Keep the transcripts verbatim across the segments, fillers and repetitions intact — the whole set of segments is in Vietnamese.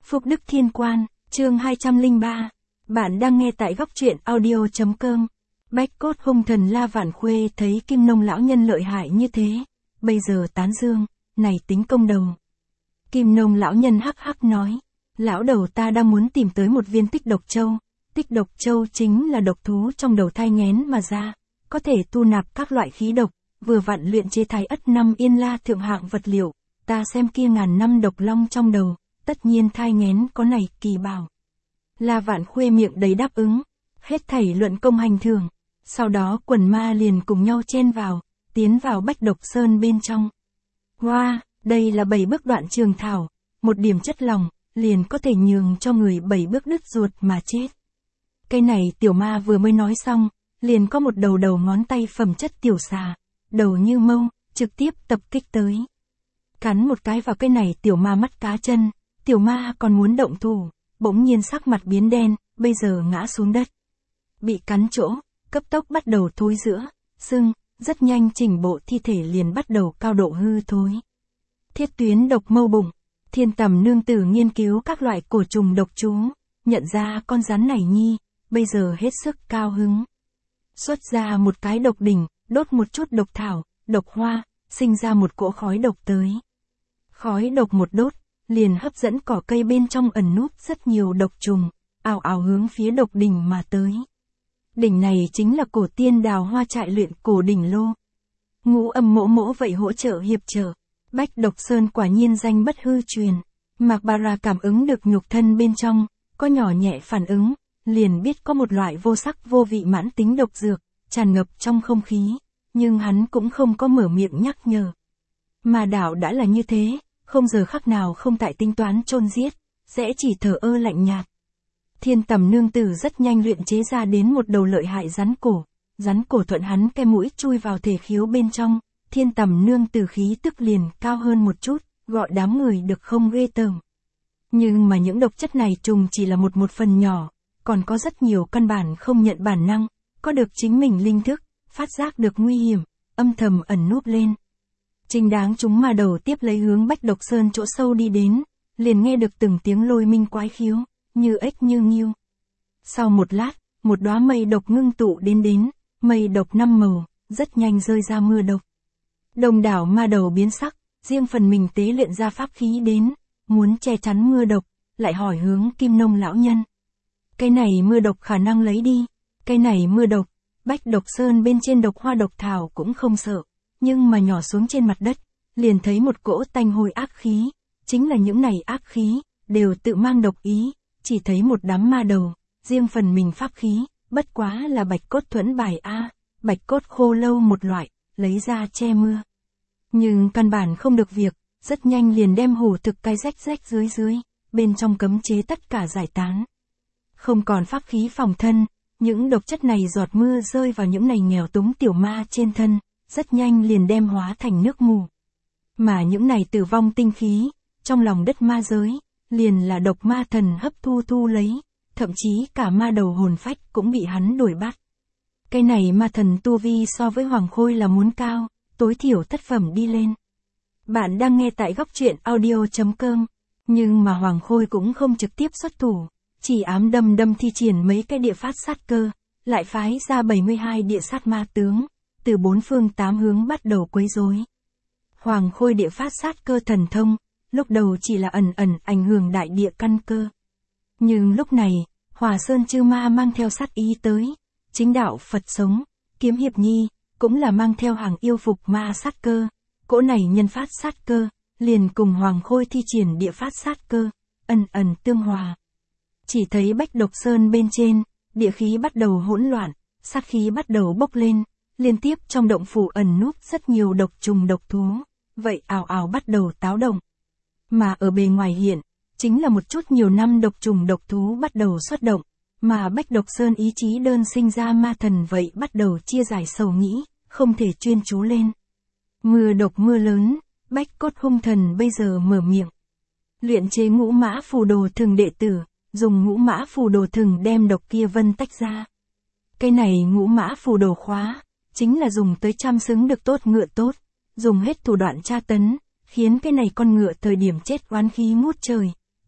Phúc Đức Thiên Quan, chương hai trăm lẻ ba. Bạn đang nghe tại góc truyện audio chấm com. Bách cốt hung thần La Vạn Khuê thấy Kim Nông lão nhân lợi hại như thế, bây giờ tán dương, này tính công đầu. Kim Nông lão nhân hắc hắc nói, lão đầu ta đang muốn tìm tới một viên tích độc châu. Tích độc châu chính là độc thú trong đầu thai nghén mà ra, có thể tu nạp các loại khí độc, vừa vặn luyện chế thái ất năm yên la thượng hạng vật liệu. Ta xem kia ngàn năm độc long trong đầu, tất nhiên thai nghén có này kỳ bảo. La Vạn Khuê miệng đầy đáp ứng, hết thảy luận công hành thường. Sau đó quần ma liền cùng nhau chen vào, tiến vào Bách Độc Sơn bên trong. Hoa, wow, đây là bảy bước đoạn trường thảo, một điểm chất lòng, liền có thể nhường cho người bảy bước đứt ruột mà chết. Cây này tiểu ma vừa mới nói xong, liền có một đầu đầu ngón tay phẩm chất tiểu xà, đầu như mâu, trực tiếp tập kích tới. Cắn một cái vào cây này tiểu ma mắt cá chân, tiểu ma còn muốn động thủ, bỗng nhiên sắc mặt biến đen, bây giờ ngã xuống đất. Bị cắn chỗ, cấp tốc bắt đầu thối rữa, sưng, rất nhanh chỉnh bộ thi thể liền bắt đầu cao độ hư thối. Thiết tuyến độc mâu bụng, Thiên Tầm nương tử nghiên cứu các loại cổ trùng độc chú, nhận ra con rắn này nhi, bây giờ hết sức cao hứng. Xuất ra một cái độc đỉnh, đốt một chút độc thảo, độc hoa, sinh ra một cỗ khói độc tới. Khói độc một đốt, liền hấp dẫn cỏ cây bên trong ẩn núp rất nhiều độc trùng, ào ào hướng phía độc đỉnh mà tới. Đỉnh này chính là cổ tiên đào hoa trại luyện cổ đỉnh lô. Ngũ Âm mỗ mỗ vậy hỗ trợ hiệp trợ. Bách Độc Sơn quả nhiên danh bất hư truyền. Mạc Bà Ra cảm ứng được nhục thân bên trong, có nhỏ nhẹ phản ứng, liền biết có một loại vô sắc vô vị mãn tính độc dược, tràn ngập trong không khí, nhưng hắn cũng không có mở miệng nhắc nhở. Mà đạo đã là như thế, không giờ khắc nào không tại tính toán chôn giết, sẽ chỉ thờ ơ lạnh nhạt. Thiên Tầm nương tử rất nhanh luyện chế ra đến một đầu lợi hại rắn cổ, rắn cổ thuận hắn cái mũi chui vào thể khiếu bên trong, Thiên Tầm nương tử khí tức liền cao hơn một chút, gọi đám người được không ghê tởm. Nhưng mà những độc chất này trùng chỉ là một một phần nhỏ, còn có rất nhiều căn bản không nhận bản năng, có được chính mình linh thức, phát giác được nguy hiểm, âm thầm ẩn núp lên. Trình đáng chúng mà đầu tiếp lấy hướng Bách Độc Sơn chỗ sâu đi đến, liền nghe được từng tiếng lôi minh quái khiếu, như ếch như nghiêu. Sau một lát, một đóa mây độc ngưng tụ đến đến, mây độc năm màu, rất nhanh rơi ra mưa độc. Đồng đảo ma đầu biến sắc, riêng phần mình tế luyện ra pháp khí đến, muốn che chắn mưa độc, lại hỏi hướng Kim Nông lão nhân. Cái này mưa độc khả năng lấy đi, cái này mưa độc, Bách Độc Sơn bên trên độc hoa độc thảo cũng không sợ, nhưng mà nhỏ xuống trên mặt đất, liền thấy một cỗ tanh hôi ác khí, chính là những này ác khí, đều tự mang độc ý, chỉ thấy một đám ma đầu, riêng phần mình pháp khí, bất quá là bạch cốt thuẫn bài A, bạch cốt khô lâu một loại, lấy ra che mưa. Nhưng căn bản không được việc, rất nhanh liền đem hủ thực cái rách rách dưới dưới, bên trong cấm chế tất cả giải tán. Không còn pháp khí phòng thân, những độc chất này giọt mưa rơi vào những này nghèo túng tiểu ma trên thân, rất nhanh liền đem hóa thành nước mù. Mà những này tử vong tinh khí, trong lòng đất ma giới, liền là độc ma thần hấp thu thu lấy, thậm chí cả ma đầu hồn phách cũng bị hắn đuổi bắt. Cái này ma thần tu vi so với Hoàng Khôi là muốn cao, tối thiểu thất phẩm đi lên. Bạn đang nghe tại góc truyện audio chấm com, nhưng mà Hoàng Khôi cũng không trực tiếp xuất thủ, chỉ ám đâm đâm thi triển mấy cái địa phát sát cơ, lại phái ra bảy mươi hai địa sát ma tướng, từ bốn phương tám hướng bắt đầu quấy rối. Hoàng Khôi địa phát sát cơ thần thông, lúc đầu chỉ là ẩn ẩn ảnh hưởng đại địa căn cơ. Nhưng lúc này, Hòa Sơn chư ma mang theo sát ý tới, chính đạo Phật sống, Kiếm Hiệp Nhi, cũng là mang theo hàng yêu phục ma sát cơ, cỗ này nhân phát sát cơ, liền cùng Hoàng Khôi thi triển địa phát sát cơ, ẩn ẩn tương hòa. Chỉ thấy Bách Độc Sơn bên trên, địa khí bắt đầu hỗn loạn, sát khí bắt đầu bốc lên, liên tiếp trong động phủ ẩn núp rất nhiều độc trùng độc thú, vậy ào ào bắt đầu táo động. Mà ở bề ngoài hiện, chính là một chút nhiều năm độc trùng độc thú bắt đầu xuất động, mà Bách Độc Sơn ý chí đơn sinh ra ma thần vậy bắt đầu chia giải sầu nghĩ, không thể chuyên chú lên. Mưa độc mưa lớn, Bách Cốt hung thần bây giờ mở miệng. Luyện chế ngũ mã phù đồ thường đệ tử, dùng ngũ mã phù đồ thường đem độc kia vân tách ra. Cái này ngũ mã phù đồ khóa, chính là dùng tới chăm xứng được tốt ngựa tốt, dùng hết thủ đoạn tra tấn, khiến cái này con ngựa thời điểm chết oán khí ngút trời,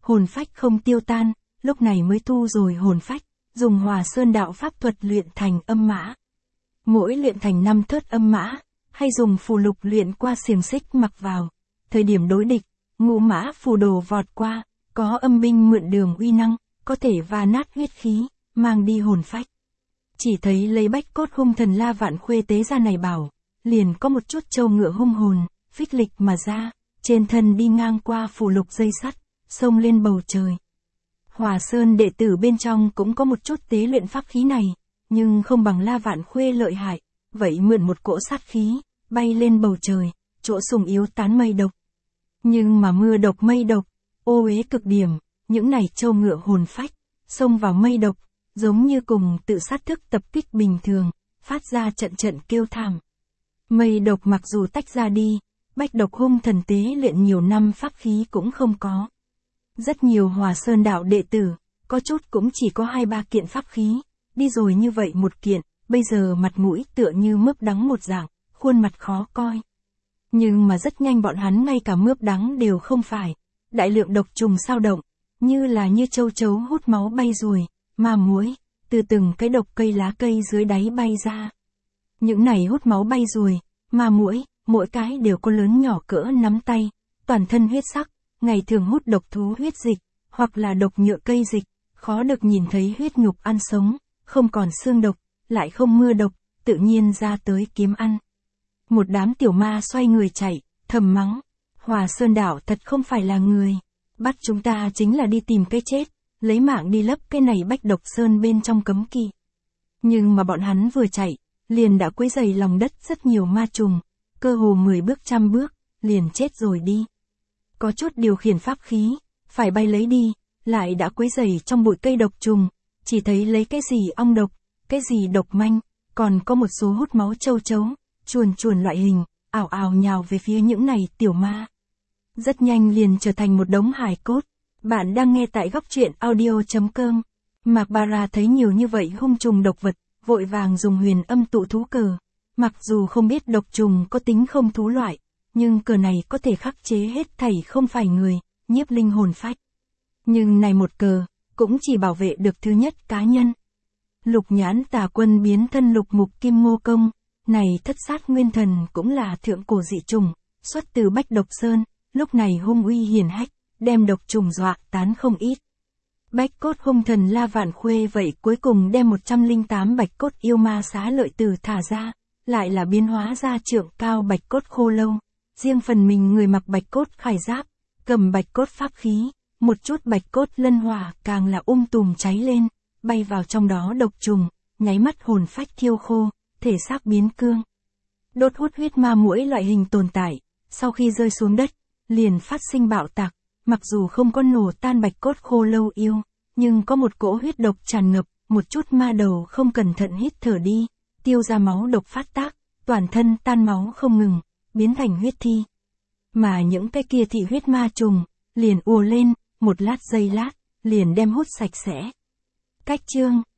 hồn phách không tiêu tan, lúc này mới thu rồi hồn phách, dùng Hòa Sơn đạo pháp thuật luyện thành âm mã. Mỗi luyện thành năm thớt âm mã, hay dùng phù lục luyện qua xiềng xích mặc vào. Thời điểm đối địch, ngũ mã phù đồ vọt qua, có âm binh mượn đường uy năng, có thể va nát huyết khí, mang đi hồn phách. Chỉ thấy lấy bách cốt hung thần La Vạn Khuê tế ra này bảo, liền có một chút trâu ngựa hung hồn, phích lịch mà ra, trên thân đi ngang qua phù lục dây sắt, xông lên bầu trời. Hòa Sơn đệ tử bên trong cũng có một chút tế luyện pháp khí này, nhưng không bằng La Vạn Khuê lợi hại, vậy mượn một cỗ sát khí, bay lên bầu trời, chỗ sùng yếu tán mây độc. Nhưng mà mưa độc mây độc, ô uế cực điểm, những này trâu ngựa hồn phách, xông vào mây độc, giống như cùng tự sát thức tập kích bình thường, phát ra trận trận kêu thảm. Mây độc mặc dù tách ra đi, bách độc hung thần tế luyện nhiều năm pháp khí cũng không có. Rất nhiều Hòa Sơn đạo đệ tử, có chút cũng chỉ có hai ba kiện pháp khí, đi rồi như vậy một kiện, bây giờ mặt mũi tựa như mướp đắng một dạng, khuôn mặt khó coi. Nhưng mà rất nhanh bọn hắn ngay cả mướp đắng đều không phải, đại lượng độc trùng sao động, như là như châu chấu hút máu bay ruồi, ma muỗi, từ từng cái độc cây lá cây dưới đáy bay ra. Những này hút máu bay ruồi, ma muỗi, mỗi cái đều có lớn nhỏ cỡ nắm tay, toàn thân huyết sắc, ngày thường hút độc thú huyết dịch, hoặc là độc nhựa cây dịch, khó được nhìn thấy huyết nhục ăn sống, không còn xương độc, lại không mưa độc, tự nhiên ra tới kiếm ăn. Một đám tiểu ma xoay người chạy, thầm mắng, Hòa Sơn đạo thật không phải là người, bắt chúng ta chính là đi tìm cái chết, lấy mạng đi lấp cái này bách độc sơn bên trong cấm kỵ. Nhưng mà bọn hắn vừa chạy, liền đã quấy rầy lòng đất rất nhiều ma trùng, cơ hồ mười bước trăm bước, liền chết rồi đi. Có chút điều khiển pháp khí, phải bay lấy đi, lại đã quấy rầy trong bụi cây độc trùng, chỉ thấy lấy cái gì ong độc, cái gì độc manh, còn có một số hút máu châu chấu, chuồn chuồn loại hình, ảo ảo nhào về phía những này tiểu ma. Rất nhanh liền trở thành một đống hài cốt. Bạn đang nghe tại góc truyện audio chấm com. Mạc Bara thấy nhiều như vậy hung trùng độc vật, vội vàng dùng huyền âm tụ thú cờ. Mặc dù không biết độc trùng có tính không thú loại, nhưng cờ này có thể khắc chế hết thảy không phải người, nhiếp linh hồn phách. Nhưng này một cờ, cũng chỉ bảo vệ được thứ nhất cá nhân. Lục nhãn tà quân biến thân lục mục kim ngô công, này thất sát nguyên thần cũng là thượng cổ dị trùng, xuất từ bách độc sơn, lúc này hung uy hiển hách, đem độc trùng dọa tán không ít. Bách cốt hung thần La Vạn Khuê vậy cuối cùng đem một trăm lẻ tám bạch cốt yêu ma xá lợi tử thả ra, lại là biến hóa ra trượng cao bạch cốt khô lâu, riêng phần mình người mặc bạch cốt khải giáp, cầm bạch cốt pháp khí, một chút bạch cốt lân hỏa càng là um tùm cháy lên, bay vào trong đó độc trùng, nháy mắt hồn phách thiêu khô, thể xác biến cương. Đốt hút huyết ma muỗi loại hình tồn tại, sau khi rơi xuống đất, liền phát sinh bạo tạc, mặc dù không có nổ tan bạch cốt khô lâu yêu, nhưng có một cỗ huyết độc tràn ngập, một chút ma đầu không cẩn thận hít thở đi, tiêu ra máu độc phát tác, toàn thân tan máu không ngừng, biến thành huyết thi. Mà những cái kia thị huyết ma trùng, liền ùa lên, một lát giây lát, liền đem hút sạch sẽ. Cách chương